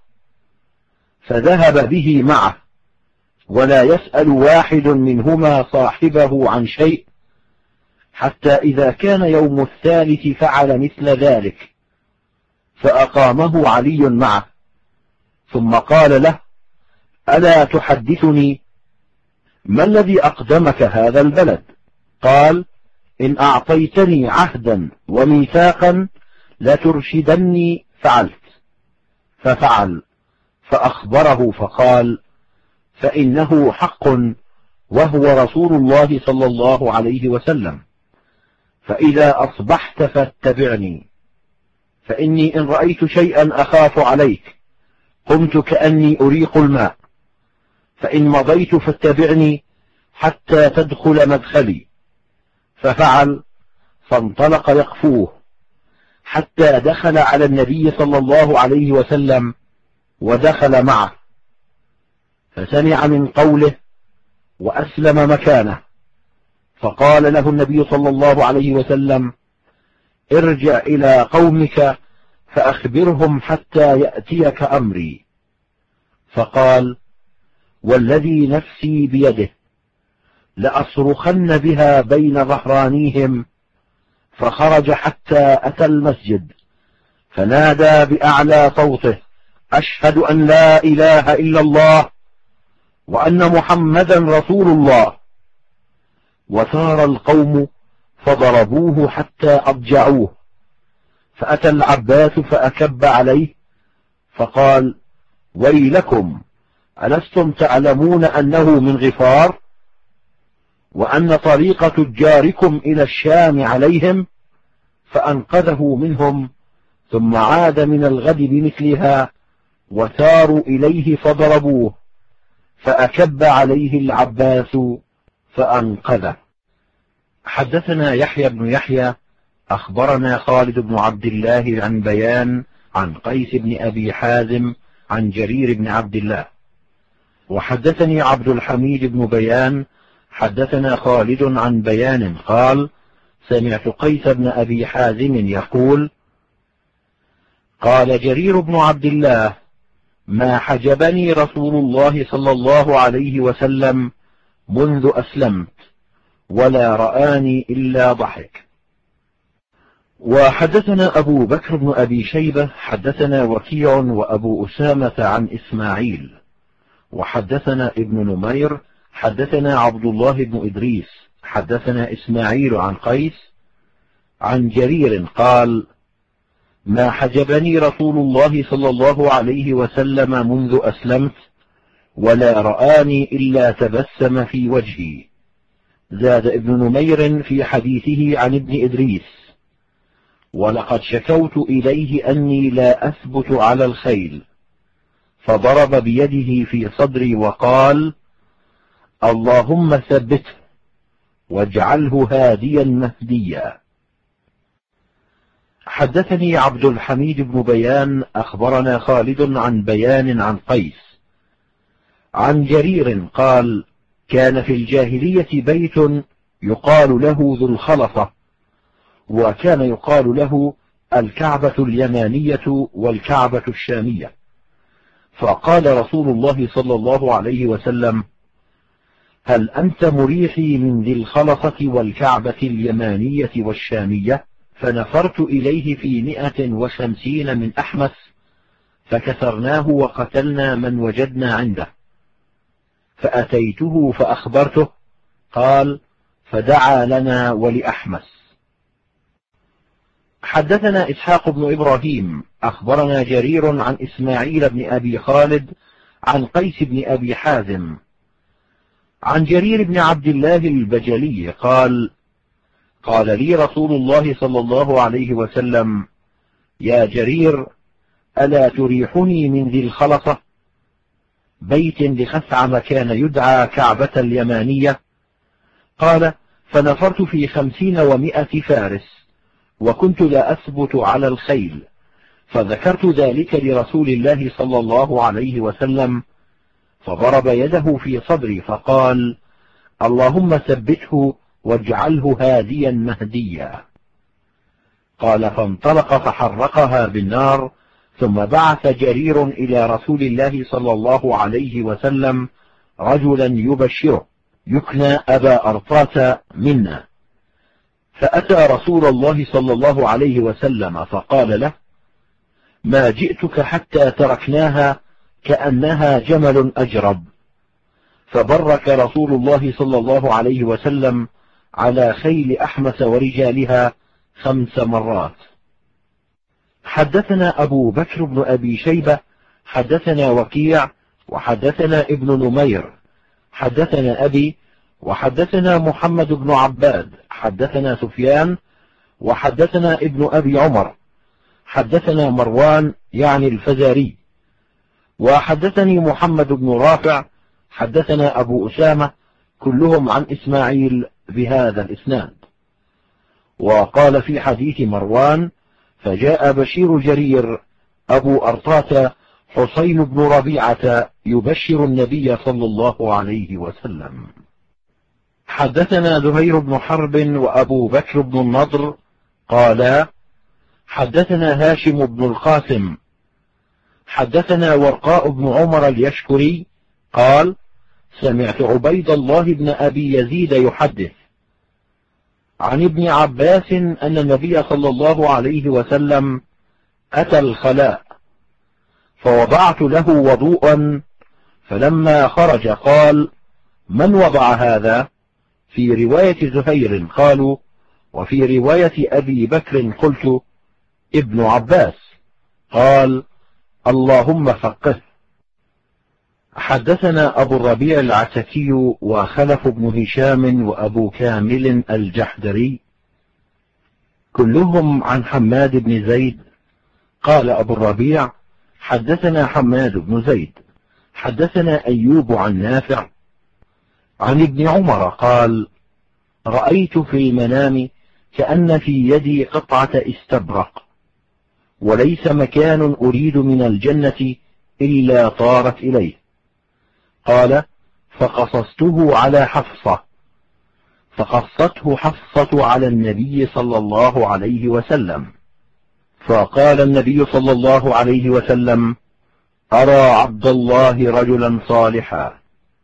فذهب به معه، ولا يسأل واحد منهما صاحبه عن شيء، حتى إذا كان يوم الثالث فعل مثل ذلك، فأقامه علي معه، ثم قال له: ألا تحدثني ما الذي أقدمك هذا البلد؟ قال: إن أعطيتني عهدا وميثاقا لترشدني، فعلت. ففعل، فأخبره فقال: فإنه حق، وهو رسول الله صلى الله عليه وسلم، فإذا أصبحت فاتبعني، فإني إن رأيت شيئا أخاف عليك قمت كأني أريق الماء، فإن مضيت فاتبعني حتى تدخل مدخلي. ففعل، فانطلق يقفوه حتى دخل على النبي صلى الله عليه وسلم ودخل معه، فسمع من قوله وأسلم مكانه، فقال له النبي صلى الله عليه وسلم: ارجع إلى قومك فأخبرهم حتى يأتيك أمري. فقال: والذي نفسي بيده لأصرخن بها بين ظهرانيهم. فخرج حتى أتى المسجد فنادى بأعلى صوته: أشهد أن لا إله إلا الله وأن محمدا رسول الله. وثار القوم فضربوه حتى أضجعوه، فأتى العباس فأكب عليه فقال: ويلكم، ألستم تعلمون أنه من غفار وأن طريق تجاركم إلى الشام عليهم؟ فأنقذه منهم، ثم عاد من الغد بمثلها وثاروا إليه فضربوه، فأكب عليه العباس فأنقذه. حدثنا يحيى بن يحيى أخبرنا خالد بن عبد الله عن بيان عن قيس بن أبي حازم عن جرير بن عبد الله. وحدثني عبد الحميد بن بيان حدثنا خالد عن بيان قال: سمعت قيس بن أبي حازم يقول: قال جرير بن عبد الله: ما حجبني رسول الله صلى الله عليه وسلم منذ أسلمت، ولا رآني إلا ضحك. وحدثنا أبو بكر بن أبي شيبة حدثنا وكيع وأبو أسامة عن إسماعيل. وحدثنا ابن نمير حدثنا عبد الله بن إدريس حدثنا إسماعيل عن قيس عن جرير قال: ما حجبني رسول الله صلى الله عليه وسلم منذ أسلمت، ولا رآني إلا تبسم في وجهي. زاد ابن نمير في حديثه عن ابن إدريس: ولقد شكوت إليه أني لا أثبت على الخيل، فضرب بيده في صدري وقال: اللهم ثبته واجعله هاديا مهديا. حدثني عبد الحميد بن بيان أخبرنا خالد عن بيان عن قيس عن جرير قال: كان في الجاهلية بيت يقال له ذو الخلصة، وكان يقال له الكعبة اليمانية والكعبة الشامية. فقال رسول الله صلى الله عليه وسلم: هل أنت مريحي من ذي الخلصة والكعبة اليمانية والشامية؟ فنفرت إليه في 150 من أحمس، فكسرناه وقتلنا من وجدنا عنده. فأتيته فأخبرته، قال: فدعا لنا ولأحمس. حدثنا إسحاق بن إبراهيم أخبرنا جرير عن إسماعيل بن أبي خالد عن قيس بن أبي حازم عن جرير بن عبد الله البجلي قال: قال لي رسول الله صلى الله عليه وسلم: يا جرير، ألا تريحني من ذي الخلصة، بيت لخثعم كان يدعى كعبة اليمانية؟ قال: فنفرت في 50 و100 فارس، وكنت لا أثبت على الخيل، فذكرت ذلك لرسول الله صلى الله عليه وسلم، فضرب يده في صدري فقال: اللهم ثبته واجعله هاديا مهديا. قال: فانطلق فحرقها بالنار، ثم بعث جرير إلى رسول الله صلى الله عليه وسلم رجلا يبشره يكنى أبا أرطاة منا، فأتى رسول الله صلى الله عليه وسلم فقال له: ما جئتك حتى تركناها كأنها جمل أجرب. فبرك رسول الله صلى الله عليه وسلم على خيل أحمس ورجالها 5 مرات. حدثنا أبو بكر بن أبي شيبة حدثنا وكيع وحدثنا ابن نمير حدثنا أبي وحدثنا محمد بن عباد حدثنا سفيان وحدثنا ابن أبي عمر حدثنا مروان يعني الفزاري وحدثني محمد بن رافع حدثنا أبو أسامة كلهم عن إسماعيل بهذا الإسناد. وقال في حديث مروان: فجاء بشير جرير أبو أرطاة حسين بن ربيعة يبشر النبي صلى الله عليه وسلم. حدثنا زهير بن حرب وأبو بكر بن النضر قالا: حدثنا هاشم بن القاسم حدثنا ورقاء بن عمر اليشكري قال: سمعت عبيد الله بن أبي يزيد يحدث عن ابن عباس أن النبي صلى الله عليه وسلم أتى الخلاء فوضعت له وضوءا، فلما خرج قال: من وضع هذا؟ في رواية زهير قالوا، وفي رواية أبي بكر قلت: ابن عباس. قال: اللهم فقه. حدثنا أبو الربيع العتكي وخلف بن هشام وأبو كامل الجحدري كلهم عن حماد بن زيد. قال أبو الربيع: حدثنا حماد بن زيد حدثنا أيوب عن نافع عن ابن عمر قال: رأيت في المنام كأن في يدي قطعة استبرق، وليس مكان أريد من الجنة إلا طارت إليه. قال: فقصصته على حفصة، فقصته حفصة على النبي صلى الله عليه وسلم، فقال النبي صلى الله عليه وسلم: أرى عبد الله رجلا صالحا.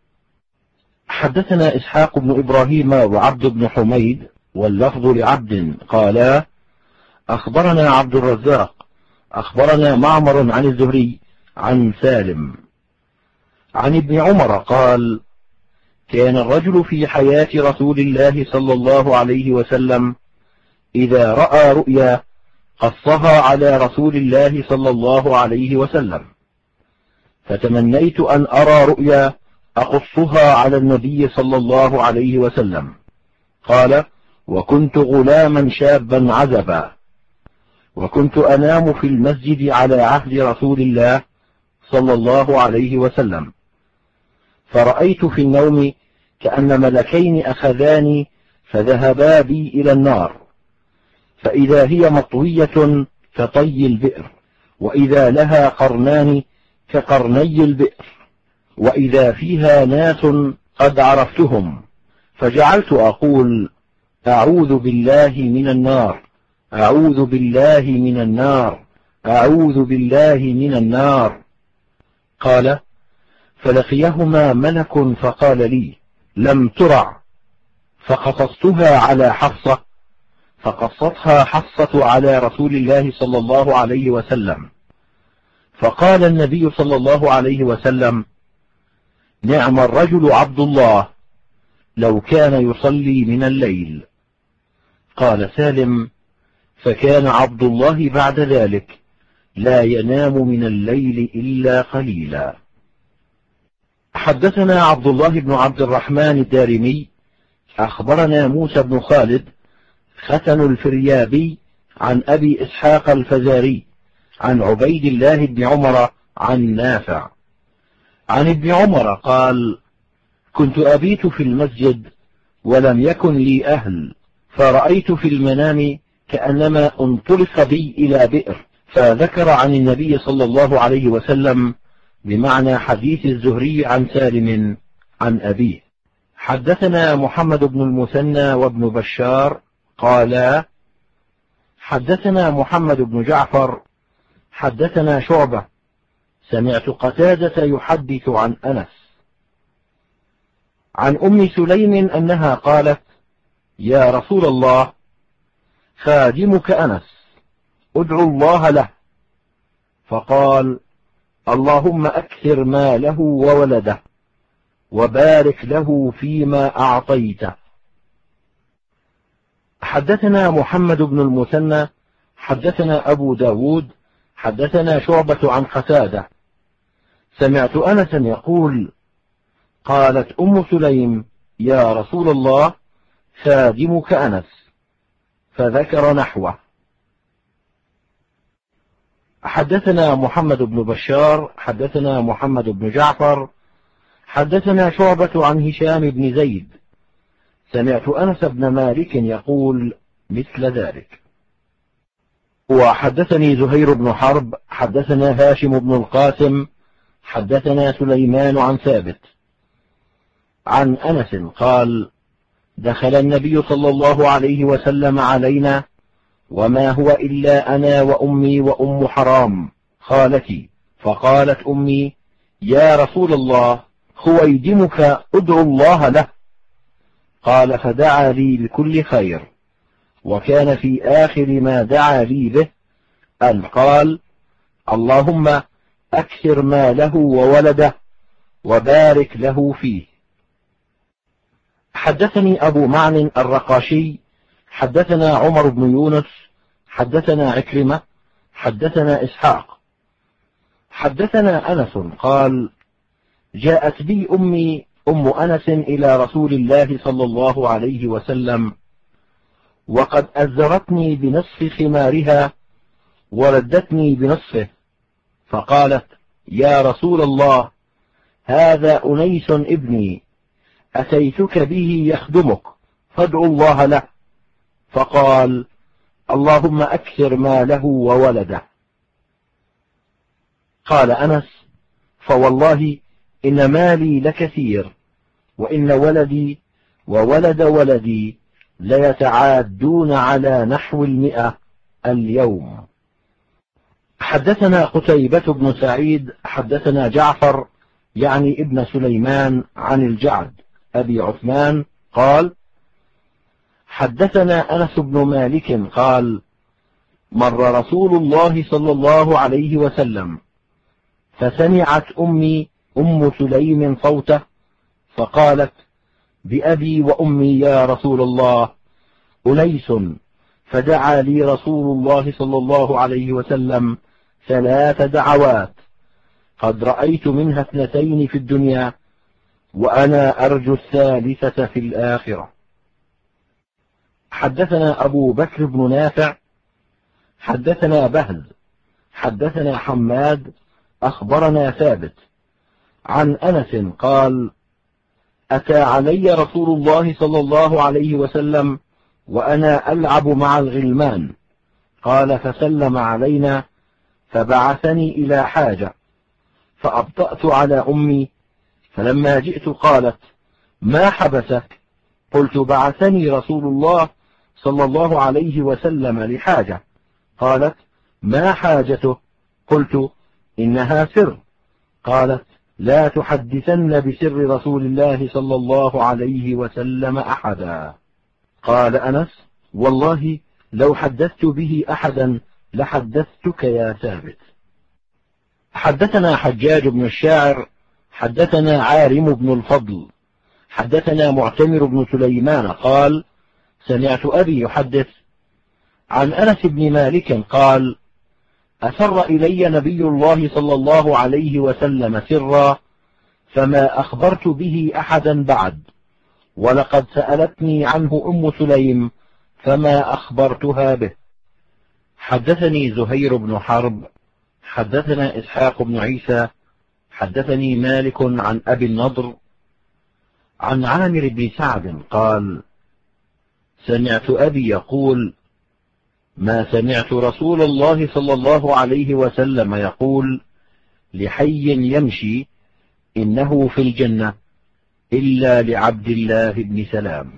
حدثنا إسحاق بن إبراهيم وعبد بن حميد واللفظ لعبد قالا: أخبرنا عبد الرزاق أخبرنا معمر عن الزهري عن سالم عن ابن عمر قال: كان الرجل في حياة رسول الله صلى الله عليه وسلم إذا رأى رؤيا قصها على رسول الله صلى الله عليه وسلم، فتمنيت أن أرى رؤيا أقصها على النبي صلى الله عليه وسلم. قال: وكنت غلاما شابا عزبا، وكنت أنام في المسجد على عهد رسول الله صلى الله عليه وسلم، فرأيت في النوم كأن ملكين أخذاني فذهبا بي إلى النار، فإذا هي مطوية كطي البئر، وإذا لها قرنان كقرني البئر، وإذا فيها ناس قد عرفتهم، فجعلت أقول: أعوذ بالله من النار، أعوذ بالله من النار، أعوذ بالله من النار. قال: فلقيهما ملك فقال لي: لم ترع. فقصصتها على حفصة، فقصتها حفصة على رسول الله صلى الله عليه وسلم، فقال النبي صلى الله عليه وسلم: نعم الرجل عبد الله لو كان يصلي من الليل. قال سالم: فكان عبد الله بعد ذلك لا ينام من الليل إلا قليلا. حدثنا عبد الله بن عبد الرحمن الدارمي أخبرنا موسى بن خالد ختن الفريابي عن أبي إسحاق الفزاري عن عبيد الله بن عمر عن نافع عن ابن عمر قال: كنت أبيت في المسجد ولم يكن لي أهل، فرأيت في المنام كأنما انطلق بي إلى بئر، فذكر عن النبي صلى الله عليه وسلم بمعنى حديث الزهري عن سالم عن أبيه. حدثنا محمد بن المثنى وابن بشار قالا: حدثنا محمد بن جعفر حدثنا شعبة سمعت قتادة يحدث عن أنس عن أم سليم أنها قالت: يا رسول الله، خادمك أنس ادعو الله له. فقال: اللهم أكثر ماله وولده وبارك له فيما أعطيته. حدثنا محمد بن المثنى حدثنا أبو داود حدثنا شعبة عن قتادة سمعت أنسا يقول: قالت أم سليم: يا رسول الله خادمك أنس، فذكر نحوه. حدثنا محمد بن بشار حدثنا محمد بن جعفر حدثنا شعبة عن هشام بن زيد سمعت أنس بن مالك يقول مثل ذلك. وحدثني زهير بن حرب حدثنا هاشم بن القاسم حدثنا سليمان عن ثابت عن أنس قال دخل النبي صلى الله عليه وسلم علينا وما هو إلا أنا وأمي وأم حرام خالتي، فقالت أمي يا رسول الله خويدمك ادعو الله له. قال فدعا لي بكل خير، وكان في آخر ما دعا لي به أن قال اللهم أكثر ماله وولده وبارك له فيه. حدثني أبو معن الرقاشي حدثنا عمر بن يونس حدثنا عكرمة حدثنا إسحاق حدثنا أنس قال جاءت بي أمي أم أنس إلى رسول الله صلى الله عليه وسلم وقد أزرتني بنصف خمارها وردتني بنصفه، فقالت يا رسول الله هذا أنيس ابني أتيتك به يخدمك فادعو الله له. فقال اللهم أكثر ماله وولده. قال أنس فوالله إن مالي لكثير وإن ولدي وولد ولدي ليتعادون على نحو 100 اليوم. حدثنا قتيبة بن سعيد حدثنا جعفر يعني ابن سليمان عن الجعد أبي عثمان قال حدثنا أنس بن مالك قال مر رسول الله صلى الله عليه وسلم فسمعت أمي أم سليم صوته فقالت بأبي وأمي يا رسول الله أنيس، فدعا لي رسول الله صلى الله عليه وسلم 3 دعوات قد رأيت منها 2 في الدنيا وأنا أرجو الثالثة في الآخرة. حدثنا أبو بكر بن نافع حدثنا بهز حدثنا حماد أخبرنا ثابت عن أنس قال أتى علي رسول الله صلى الله عليه وسلم وأنا ألعب مع الغلمان، قال فسلم علينا فبعثني إلى حاجة فأبطأت على أمي، فلما جئت قالت ما حبسك؟ قلت بعثني رسول الله صلى الله عليه وسلم لحاجة. قالت ما حاجته؟ قلت إنها سر. قالت لا تحدثن بسر رسول الله صلى الله عليه وسلم أحدا. قال أنس والله لو حدثت به أحدا لحدثتك يا ثابت. حدثنا حجاج بن الشاعر حدثنا عارم بن الفضل حدثنا معتمر بن سليمان قال سمعت أبي يحدث عن أنس بن مالك قال أسر إلي نبي الله صلى الله عليه وسلم سرا فما أخبرت به أحدا بعد، ولقد سألتني عنه أم سليم فما أخبرتها به. حدثني زهير بن حرب حدثنا إسحاق بن عيسى حدثني مالك عن أبي النضر عن عامر بن سعد قال سمعت أبي يقول ما سمعت رسول الله صلى الله عليه وسلم يقول لحي يمشي إنه في الجنة إلا لعبد الله بن سلام.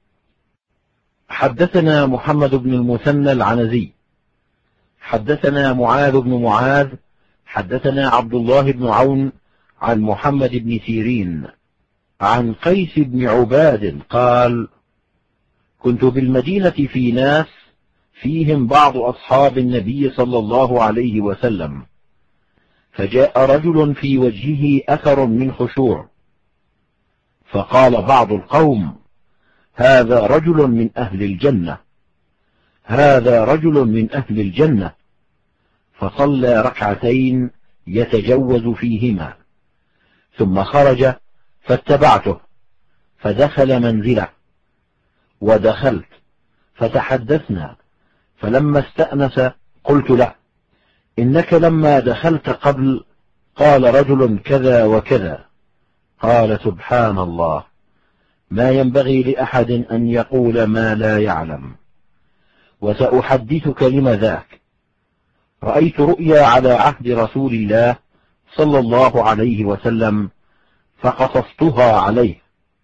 حدثنا محمد بن المثنى العنزي حدثنا معاذ بن معاذ حدثنا عبد الله بن عون عن محمد بن سيرين عن قيس بن عباد قال كنت بالمدينة في ناس فيهم بعض أصحاب النبي صلى الله عليه وسلم، فجاء رجل في وجهه أثر من خشوع، فقال بعض القوم هذا رجل من أهل الجنة، هذا رجل من أهل الجنة، فصلى 2 ركعتين يتجوز فيهما، ثم خرج فاتبعته، فدخل منزله ودخلت فتحدثنا، فلما استأنس قلت له: إنك لما دخلت قبل قال رجل كذا وكذا. قال: سبحان الله، ما ينبغي لأحد أن يقول ما لا يعلم، وسأحدثك لم ذاك. رأيت رؤيا على عهد رسول الله صلى الله عليه وسلم فقصصتها عليه.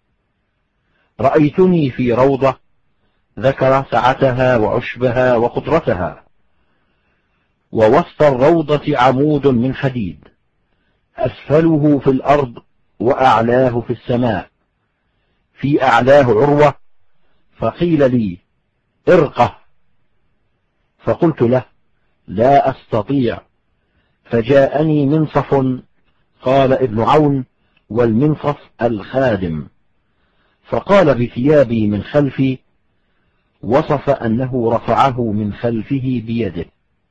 رأيتني في روضة، ذكر سعتها وعشبها وقطرتها، ووسط الروضة عمود من حديد، أسفله في الأرض وأعلاه في السماء، في أعلاه عروة، فقيل لي: ارقه. فقلت له: لا أستطيع. فجاءني منصف، قال ابن عون: والمنصف الخادم. فقال بثيابي من خلفي، وصف أنه رفعه من خلفه بيده.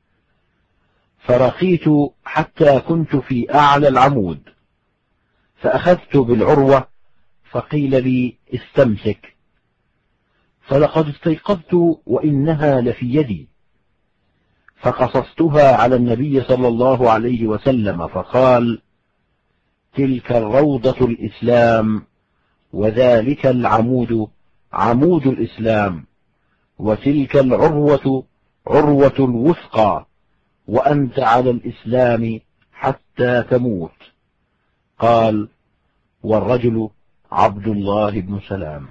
فرقيت حتى كنت في أعلى العمود، فأخذت بالعروة، فقيل لي: استمسك. فلقد استيقظت وإنها لفي يدي، فقصصتها على النبي صلى الله عليه وسلم، فقال: تلك الروضة الإسلام، وذلك العمود عمود الإسلام، وتلك العروة عروة الوثقى، وأنت على الإسلام حتى تموت. قال: والرجل عبد الله بن سلام.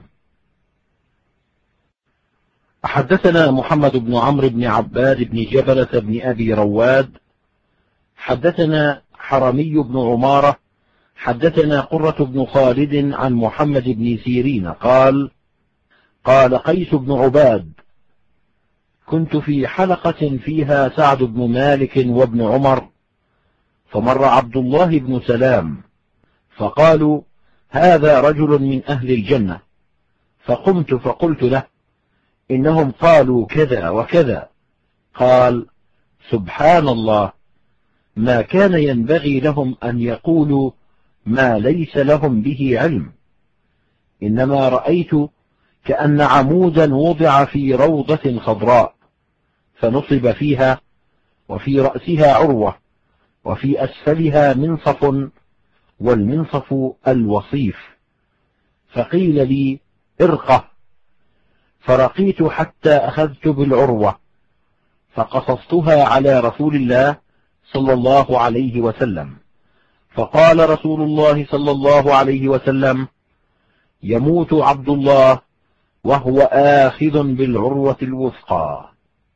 حدثنا محمد بن عمرو بن عباد بن جبلة بن أبي رواد حدثنا حرمي بن عمارة حدثنا قرة بن خالد عن محمد بن سيرين قال: قال قيس بن عباد: كنت في حلقة فيها سعد بن مالك وابن عمر، فمر عبد الله بن سلام، فقالوا: هذا رجل من أهل الجنة. فقمت فقلت له: إنهم قالوا كذا وكذا. قال: سبحان الله، ما كان ينبغي لهم أن يقولوا ما ليس لهم به علم، إنما رأيت كأن عمودا وضع في روضة خضراء، فنصب فيها، وفي رأسها عروة، وفي أسفلها منصف، والمنصف الوصيف. فقيل لي: ارقه. فرقيت حتى أخذت بالعروة، فقصصتها على رسول الله صلى الله عليه وسلم، فقال رسول الله صلى الله عليه وسلم: يموت عبد الله وهو آخذ بالعروة الوثقى.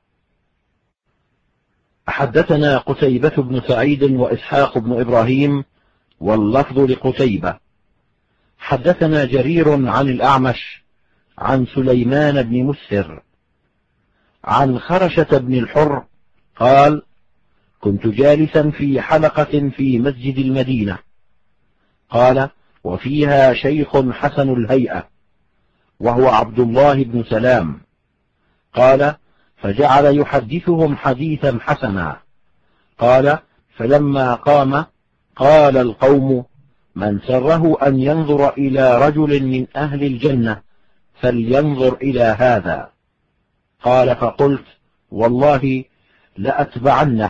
حدثنا قتيبة بن سعيد وإسحاق بن إبراهيم، واللفظ لقتيبة. حدثنا جرير عن الأعمش عن سليمان بن مسهر عن خرشة بن الحر قال: كنت جالسا في حلقة في مسجد المدينة. قال: وفيها شيخ حسن الهيئة، وهو عبد الله بن سلام. قال: فجعل يحدثهم حديثا حسنا. قال: فلما قام قال القوم: من سره أن ينظر إلى رجل من أهل الجنة فلينظر إلى هذا. قال: فقلت: والله لأتبعنه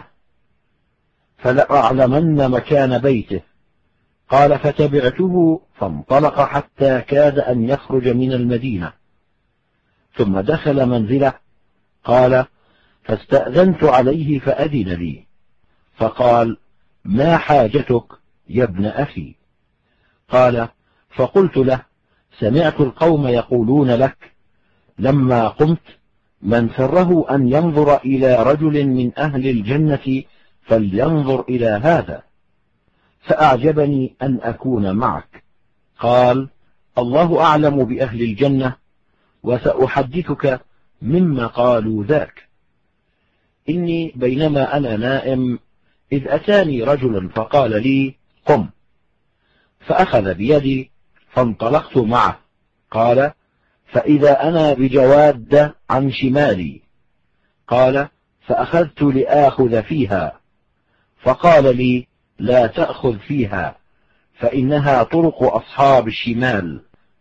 فلأعلمن مكان بيته. قال: فتبعته، فانطلق حتى كاد أن يخرج من المدينة، ثم دخل منزله. قال: فاستأذنت عليه فأذن لي، فقال: ما حاجتك يا ابن أخي؟ قال: فقلت له: سمعت القوم يقولون لك لما قمت: من سره أن ينظر إلى رجل من أهل الجنة فلينظر إلى هذا، فأعجبني أن أكون معك. قال: الله أعلم بأهل الجنة، وسأحدثك مما قالوا ذاك. إني بينما أنا نائم إذ أتاني رجل فقال لي: قم. فأخذ بيدي فانطلقت معه. قال: فإذا أنا بجواد عن شمالي. قال: فأخذت لآخذ فيها، فقال لي: لا تأخذ فيها، فإنها طرق أصحاب الشمال.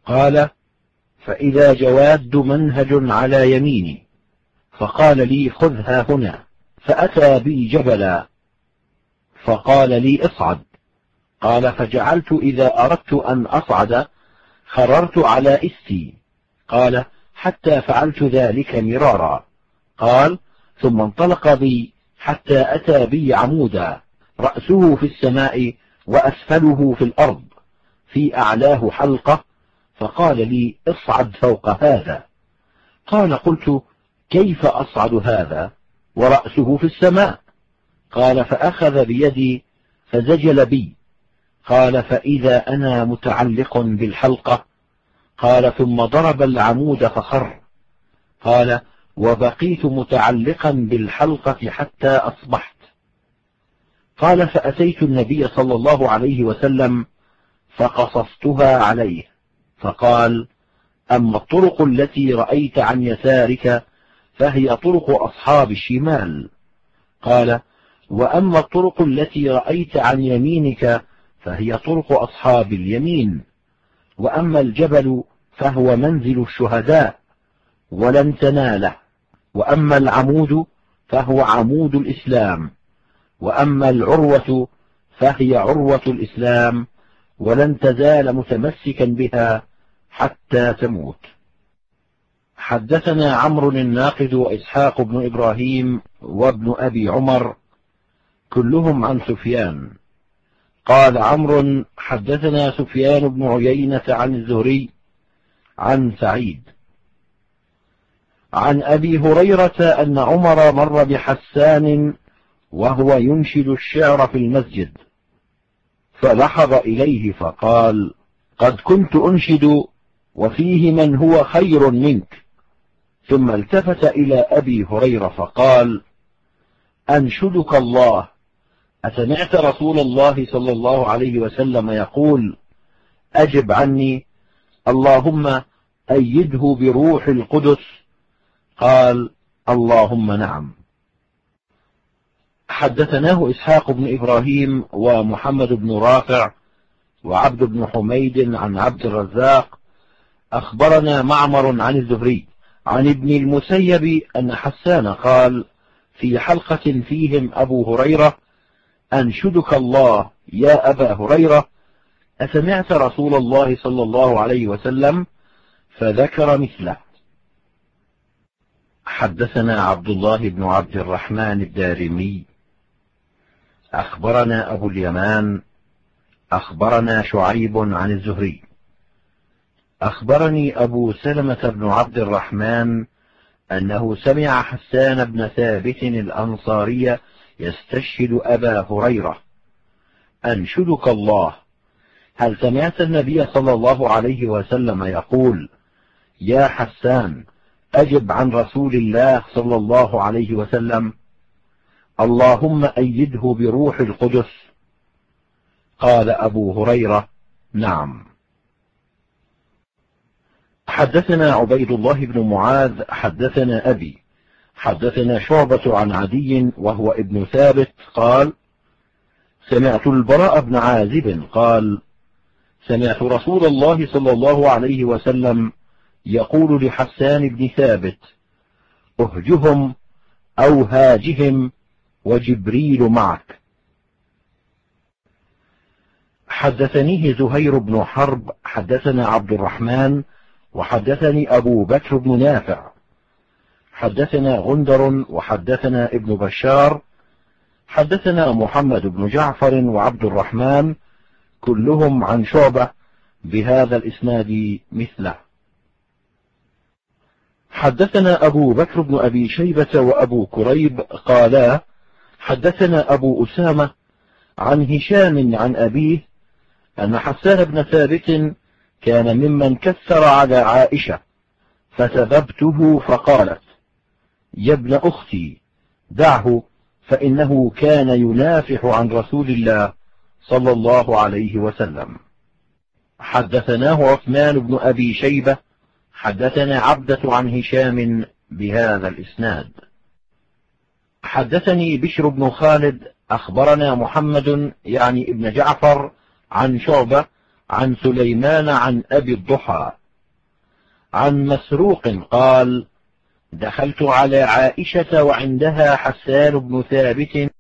قال: فإذا جواد منهج على يميني، فقال لي: خذها هنا. فأتى بي جبلا، فقال لي: اصعد. قال: فجعلت إذا أردت أن أصعد خررت على إستي. قال: حتى فعلت ذلك مرارا. قال: ثم انطلق بي حتى أتى بي عمودا رأسه في السماء وأسفله في الأرض، في أعلاه حلقة، فقال لي: اصعد فوق هذا. قال: قلت: كيف أصعد هذا ورأسه في السماء؟ قال: فأخذ بيدي فزجل بي. قال: فإذا أنا متعلق بالحلقة. قال: ثم ضرب العمود فخر. قال: وبقيت متعلقا بالحلقة حتى أصبحت. قال: فأتيت النبي صلى الله عليه وسلم فقصصتها عليه، فقال: أما الطرق التي رأيت عن يسارك فهي طرق أصحاب الشمال. قال: وأما الطرق التي رأيت عن يمينك فهي طرق أصحاب اليمين. وأما الجبل فهو منزل الشهداء ولن تناله. وأما العمود فهو عمود الإسلام. وأما العروة فهي عروة الإسلام، ولن تزال متمسكا بها حتى تموت. حدثنا عمرو الناقد وإسحاق بن إبراهيم وابن أبي عمر كلهم عن سفيان. قال عمرو: حدثنا سفيان بن عيينة عن الزهري عن سعيد عن أبي هريرة أن عمر مر بحسان وهو ينشد الشعر في المسجد، فلحظ إليه فقال: قد كنت أنشد وفيه من هو خير منك. ثم التفت إلى أبي هريرة فقال: أنشدك الله، أسمعت رسول الله صلى الله عليه وسلم يقول: أجب عني، اللهم أيده بروح القدس؟ قال: اللهم نعم. حدثناه إسحاق بن إبراهيم ومحمد بن رافع وعبد بن حميد عن عبد الرزاق أخبرنا معمر عن الزهري عن ابن المسيب أن حسان قال في حلقة فيهم أبو هريرة: أنشدك الله يا أبا هريرة، أسمعت رسول الله صلى الله عليه وسلم؟ فذكر مثله. حدثنا عبد الله بن عبد الرحمن الدارمي أخبرنا أبو اليمان أخبرنا شعيب عن الزهري أخبرني أبو سلمة بن عبد الرحمن أنه سمع حسان بن ثابت الأنصاري يستشهد أبا هريرة: أنشدك الله، هل سمعت النبي صلى الله عليه وسلم يقول: يا حسان أجب عن رسول الله صلى الله عليه وسلم، اللهم أيده بروح القدس؟ قال أبو هريرة: نعم. حدثنا عبيد الله بن معاذ حدثنا أبي حدثنا شعبة عن عدي وهو ابن ثابت قال: سمعت البراء بن عازب قال: سمعت رسول الله صلى الله عليه وسلم يقول لحسان بن ثابت: اهجهم أو هاجهم وجبريل معك. حدثنيه زهير بن حرب حدثنا عبد الرحمن وحدثني أبو بكر بن نافع حدثنا غندر وحدثنا ابن بشار حدثنا محمد بن جعفر وعبد الرحمن كلهم عن شعبة بهذا الإسناد مثله. حدثنا أبو بكر بن أبي شيبة وأبو كريب قالا: حدثنا أبو أسامة عن هشام عن أبيه أن حسان بن ثابت كان ممن كثر على عائشة، فسببته فقالت: يا ابن أختي دعه، فإنه كان ينافح عن رسول الله صلى الله عليه وسلم. حدثناه عثمان بن أبي شيبة حدثنا عبدة عن هشام بهذا الإسناد. حدثني بشر بن خالد أخبرنا محمد يعني ابن جعفر عن شعبة عن سليمان عن أبي الضحى عن مسروق قال: دخلت على عائشة وعندها حسان بن ثابت